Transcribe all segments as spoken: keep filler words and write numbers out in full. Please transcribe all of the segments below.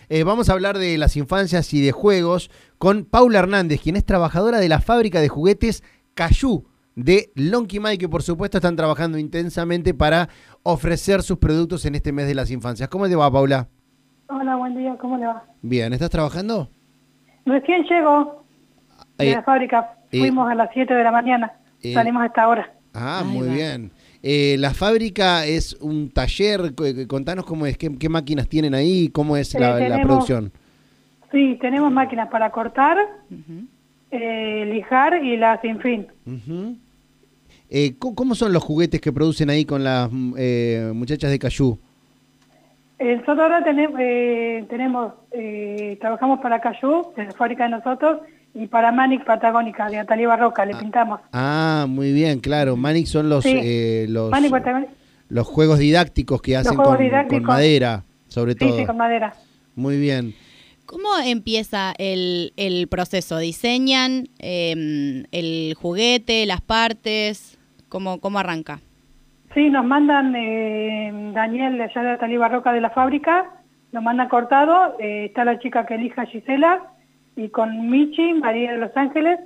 Eh, vamos a hablar de las infancias y de juegos con Paula Hernández, quien es trabajadora de la fábrica de juguetes Cayú de Lonquimay, que por supuesto están trabajando intensamente para ofrecer sus productos en este mes de las infancias. ¿Cómo te va, Paula? Hola, buen día, ¿cómo le va? Bien, ¿estás trabajando? Recién llego de Eh, la fábrica, eh, fuimos a las siete de la mañana, eh, salimos a esta hora. Ah, Ahí muy va. bien. Eh, la fábrica es un taller, cu- contanos cómo es, qué, qué máquinas tienen ahí, cómo es Eh, la, la tenemos- producción. Sí, tenemos máquinas para cortar, Ujú. eh, lijar y la sin fin. Ujú. Eh, ¿cómo, cómo son los juguetes que producen ahí con las mm, eh, muchachas de Cayú? Eh, nosotros ahora tenemos, eh, tenemos eh, trabajamos para Cayú, de la fábrica de nosotros, y para Manic Patagónica, de Atalía Barroca, le pintamos. Ah, muy bien, claro. Manic son los, Sí, eh, los, Manic Patagónica, los juegos didácticos que hacen juegos con, didácticos. con madera, sobre sí, todo. sí, con madera. Muy bien. ¿Cómo empieza el, el proceso? ¿Diseñan eh, el juguete, las partes? ¿Cómo, cómo arranca? Sí, nos mandan, eh, Daniel de allá de Atalía Barroca de la fábrica, nos manda cortado, eh, está la chica que elija, Gisela, y con Michi, María de Los Ángeles,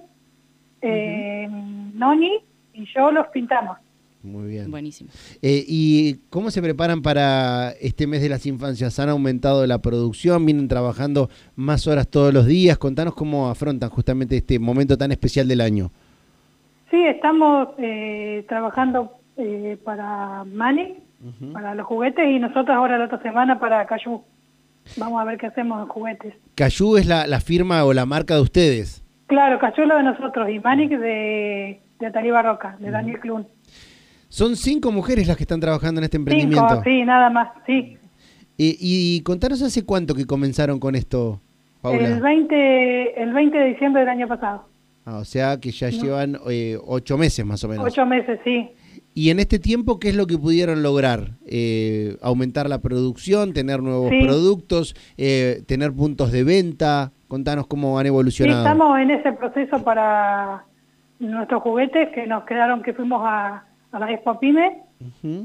eh, Noni y yo los pintamos. Muy bien. Buenísimo. Eh, ¿Y cómo se preparan para este mes de las infancias? ¿Han aumentado la producción? ¿Vienen trabajando más horas todos los días? Contanos cómo afrontan justamente este momento tan especial del año. Sí, estamos eh, trabajando eh, para Mani, Ujú. para los juguetes, y nosotros ahora la otra semana para Cayú. Vamos a ver qué hacemos en juguetes. Cayú es la, la firma o la marca de ustedes. Claro, Cayú es lo de nosotros, y Manic de, de Atalía Barroca, de Daniel Clun. Son cinco mujeres las que están trabajando en este emprendimiento. Cinco, sí, nada más, sí. Eh, y contanos hace cuánto que comenzaron con esto, Paula. El veinte, el veinte de diciembre del año pasado. Ah, o sea que ya llevan eh, ocho meses más o menos. Ocho meses, sí. Y en este tiempo, ¿qué es lo que pudieron lograr? Eh, aumentar la producción, tener nuevos Sí. productos, eh, tener puntos de venta. Contanos cómo han Sí, evolucionado. estamos en ese proceso para nuestros juguetes que nos quedaron, que fuimos a, a la Expo Pyme Ujú.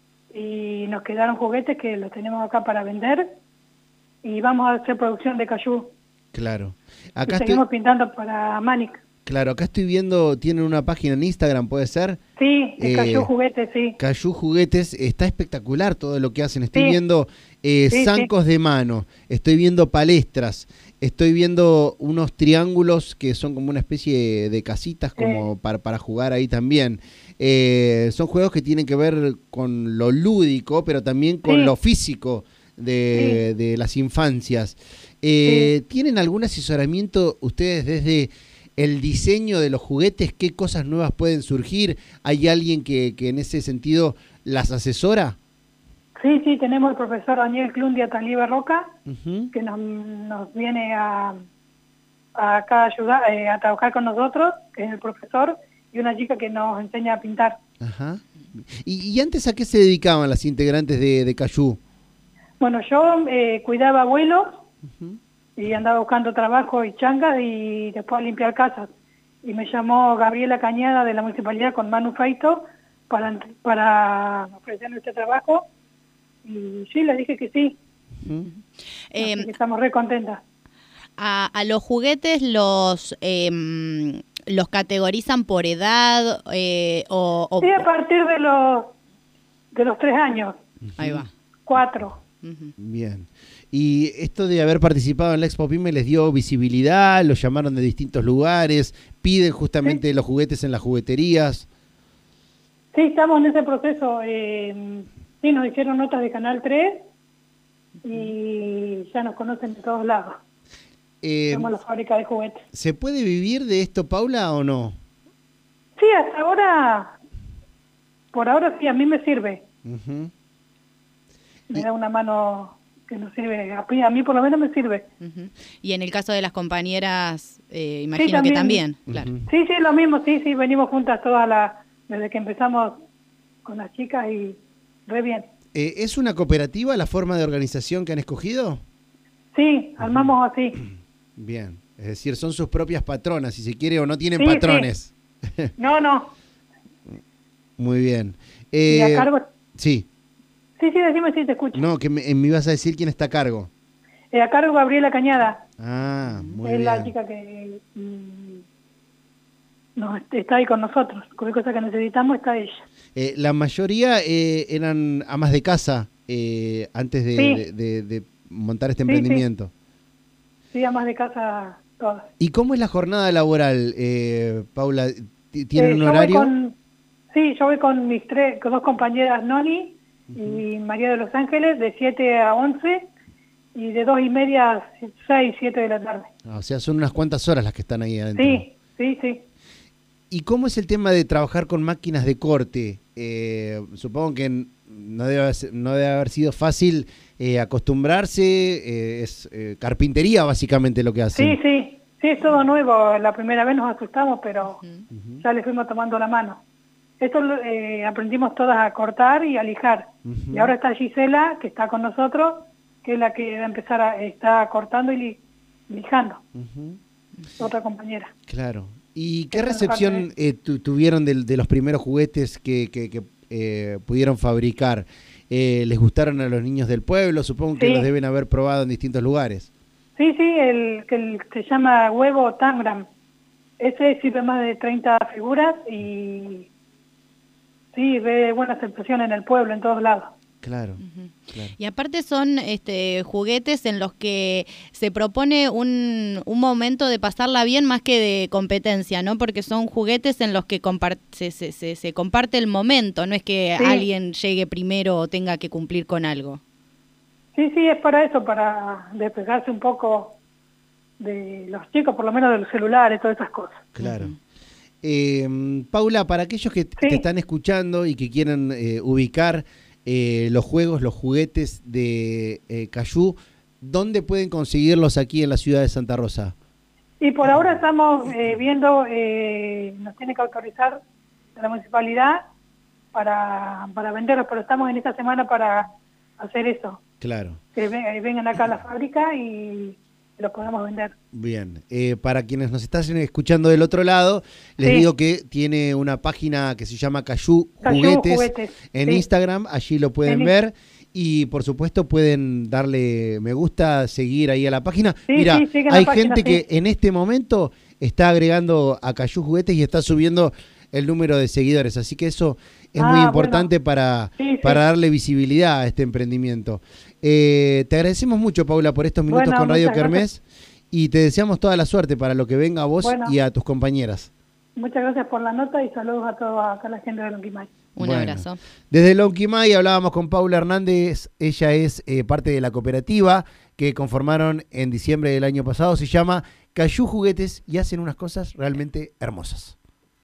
y nos quedaron juguetes que los tenemos acá para vender y vamos a hacer producción de Cayú. Claro. Y Acá estoy, seguimos pintando para Manic. claro, acá estoy viendo, tienen una página en Instagram, ¿puede ser? Sí, de Eh, Cayú Juguetes, sí. Cayú Juguetes, está espectacular todo lo que hacen. Estoy Sí. viendo eh, Sí, zancos de mano, estoy viendo palestras, estoy viendo unos triángulos que son como una especie de casitas como para, para jugar ahí también. Eh, son juegos que tienen que ver con lo lúdico, pero también con Sí. lo físico de, de las infancias. Eh, ¿Tienen algún asesoramiento ustedes desde el diseño de los juguetes? ¿Qué cosas nuevas pueden surgir? ¿Hay alguien que, que en ese sentido las asesora? Sí, sí, tenemos el profesor Daniel Clun de Atalía Barroca, Ujú. que nos, nos viene a, a acá a ayudar, eh, a trabajar con nosotros, que es el profesor, y una chica que nos enseña a pintar. Ajá. ¿Y, y antes a qué se dedicaban las integrantes de, de Cayú? Bueno, yo eh, cuidaba abuelos Ujú. y andaba buscando trabajo y changas y después a limpiar casas. Y me llamó Gabriela Cañada de la municipalidad con Manu Feito para, para ofrecerme este trabajo. Y sí, le dije que sí. Ujú. Eh, Así que estamos re contentas. a, a los juguetes los eh, los categorizan por edad eh, o, o- Sí, a partir de los, de los tres años, ahí va. cuatro. Ujú. Bien. ¿Y esto de haber participado en la Expo Pyme les dio visibilidad? ¿Los llamaron de distintos lugares? ¿Piden justamente los juguetes en las jugueterías? Sí, estamos en ese proceso. Eh, sí, nos hicieron notas de Canal tres y ya nos conocen de todos lados. Eh, Somos la fábrica de juguetes. ¿Se puede vivir de esto, Paula, o no? Sí, hasta ahora, por ahora sí, a mí me sirve. Ujú. Me da una mano que nos sirve. A mí, a mí por lo menos me sirve. Ujú. Y en el caso de las compañeras, eh, imagino también. que también, claro. Ujú. Sí, sí, lo mismo, sí, sí, venimos juntas todas las, desde que empezamos con las chicas y re bien. Eh, ¿Es una cooperativa la forma de organización que han escogido? Sí, armamos así. Bien, es decir, son sus propias patronas, si se quiere, o no tienen Sí, patrones. No, no. Muy bien. Y Eh, a cargo... Sí, Sí, sí, decime si te escucho. no, que me, me ibas a decir quién está a cargo. Eh, a cargo Gabriela Cañada. Ah, muy es bien. la chica que mm, nos, está ahí con nosotros. Cualquier cosa que necesitamos está ella. Eh, la mayoría eh, eran amas de casa eh, antes de, Sí. de- de- de montar este Sí, sí. emprendimiento. Sí, amas de casa todas. ¿Y cómo es la jornada laboral, eh, Paula? ¿T- ¿Tienen Eh, un yo voy horario? con- sí, yo voy con mis tres, con dos compañeras, Noni y María de los Ángeles, de siete a once, y de dos y media a seis, siete de la tarde. Ah, o sea, son unas cuantas horas las que están ahí adentro. Sí, sí, sí. ¿Y cómo es el tema de trabajar con máquinas de corte? Eh, supongo que n- no debe, haber- no debe haber sido fácil eh, acostumbrarse, eh, es eh, carpintería básicamente lo que hacen. Sí, sí, sí, es todo nuevo. La primera vez nos asustamos, pero ya le fuimos tomando la mano. Esto lo- eh, aprendimos todas a cortar y a lijar. Ujú. Y ahora está Gisela, que está con nosotros, que es la que va a empezar a, está cortando y li- lijando, Ujú. otra compañera. Claro. ¿Y qué Esa es la recepción parte eh, tu- tuvieron del- de, los primeros juguetes que, que- que, eh, pudieron fabricar? Eh, ¿Les gustaron a los niños del pueblo? Supongo que Sí. los deben haber probado en distintos lugares. Sí, sí, el que el- se llama huevo Tangram. Ese sirve más de treinta figuras y sí, ve buena aceptación en el pueblo, en todos lados. Claro, claro. Y aparte son este, juguetes en los que se propone un, un momento de pasarla bien más que de competencia, ¿no? Porque son juguetes en los que compar- se, se, se, se comparte el momento, no es que Sí. alguien llegue primero o tenga que cumplir con algo. Sí, sí, es para eso, para despejarse un poco de los chicos, por lo menos de los celulares, todas esas cosas. Claro. Eh, Paula, para aquellos que t- Sí. te están escuchando y que quieran eh, ubicar eh, los juegos, los juguetes de eh, Cayú, ¿dónde pueden conseguirlos aquí en la ciudad de Santa Rosa? Y por ahora estamos eh, viendo, eh, nos tiene que autorizar la municipalidad para, para venderlos, pero estamos en esta semana para hacer eso, Claro. que ven- vengan acá a la fábrica y los podamos vender. Bien, eh, para quienes nos están escuchando del otro lado, les Sí. digo que tiene una página que se llama Cayú Cayú Juguetes, Juguetes, en sí. Instagram, allí lo pueden En ver y por supuesto pueden darle me gusta, seguir ahí a la página. Sí, Mira, sí, sigan la hay página, gente sí. que en este momento está agregando a Cayú Juguetes y está subiendo el número de seguidores, así que eso es Ah, muy bueno. importante para, Sí, sí. para darle visibilidad a este emprendimiento. Eh, te agradecemos mucho, Paula, por estos minutos Bueno, con Radio muchas Kermés. Y te deseamos toda la suerte para lo que venga a vos Bueno. y a tus compañeras. Muchas gracias por la nota y saludos a toda acá la gente de Lonquimay. Un Bueno. abrazo. Desde Lonquimay hablábamos con Paula Hernández. Ella es eh, parte de la cooperativa que conformaron en diciembre del año pasado. Se llama Cayú Juguetes y hacen unas cosas realmente hermosas.